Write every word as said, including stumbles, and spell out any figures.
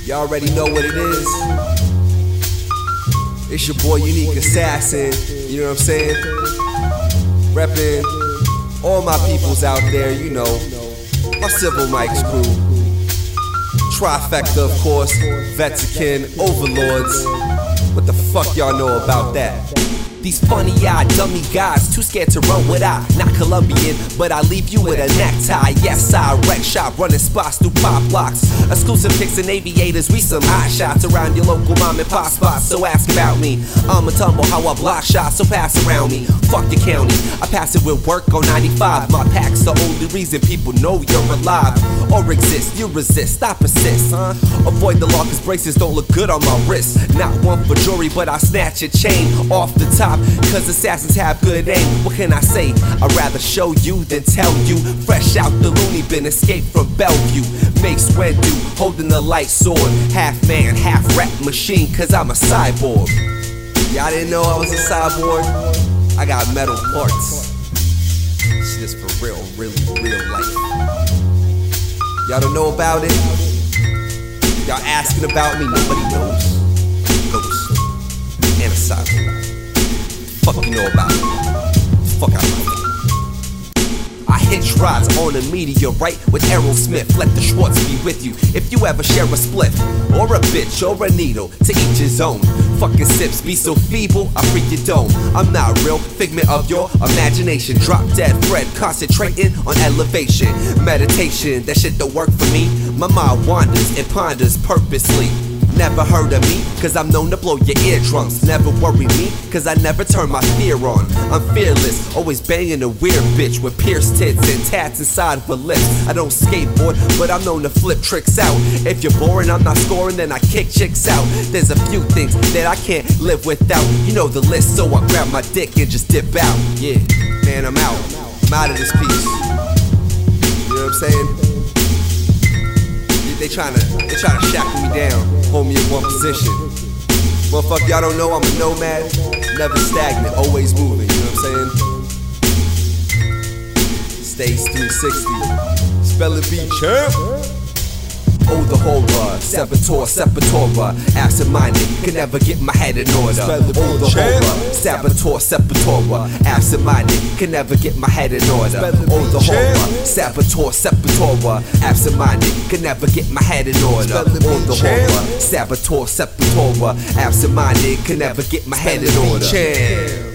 Y'all already know what it is. It's your boy Unique Assassin, you know what I'm saying? Reppin' all my peoples out there, you know, my Civil Mics crew. Trifecta, of course, Vetican, Overlords. What the fuck y'all know about that? These funny-eyed dummy guys, too scared to run with I. Not Colombian, but I leave you with a necktie. Yes, I wreck shop, running spots through pop blocks. Exclusive kicks and aviators, we some hot shots around your local mom and pop spots. So ask about me. I'ma tumble how I block shots, so pass around me. Fuck the county, I pass it with work on ninety-five. My pack's the only reason people know you're alive. Or exist, you resist, I persist, huh? Avoid the law cause braces don't look good on my wrist. Not one for jewelry, but I snatch a chain off the top, cause assassins have good aim. What can I say? I'd rather show you than tell you. Fresh out the loony bin, escaped from Bellevue. Mace Windu, holding the light sword. Half man, half rap machine, cause I'm a cyborg. Y'all didn't know I was a cyborg? I got metal parts. Shit is for real, really, real life. Y'all don't know about it? Y'all asking about me? Nobody knows. Ghost and a cyborg. Fuck you know about it? Fuck out of my face. I hitch rides on a meteorite with Aerosmith. Let the Schwartz be with you if you ever share a spliff or a bitch or a needle, to each his own. Fucking sips be so feeble, I freak your dome. I'm not real, figment of your imagination. Drop dead Fred, concentrating on elevation. Meditation, that shit don't work for me. My mind wanders and ponders purposely. Never heard of me, cause I'm known to blow your eardrums. Never worry me, cause I never turn my fear on. I'm fearless, always banging a weird bitch with pierced tits and tats inside of her lips. I don't skateboard, but I'm known to flip tricks out. If you're boring, I'm not scoring, then I kick chicks out. There's a few things that I can't live without. You know the list, so I grab my dick and just dip out. Yeah, man, I'm out. I'm out of this piece. You know what I'm saying? They tryna, they tryna shackle me down, hold me in one position. Motherfucker, y'all don't know I'm a nomad, never stagnant, always moving, you know what I'm saying? Stays three sixty, spell it B, champ. Oh, the horror, saboteur, sepultura. Absent-minded, can never get my head in order. Oh, the horror, saboteur, sepultura. Absent-minded, can never get my head in order. Oh, the horror, saboteur, sepultura. Absent-minded, can never get my head in order. Oh, the horror, saboteur, sepultura. Absent-minded, can never get my head in order.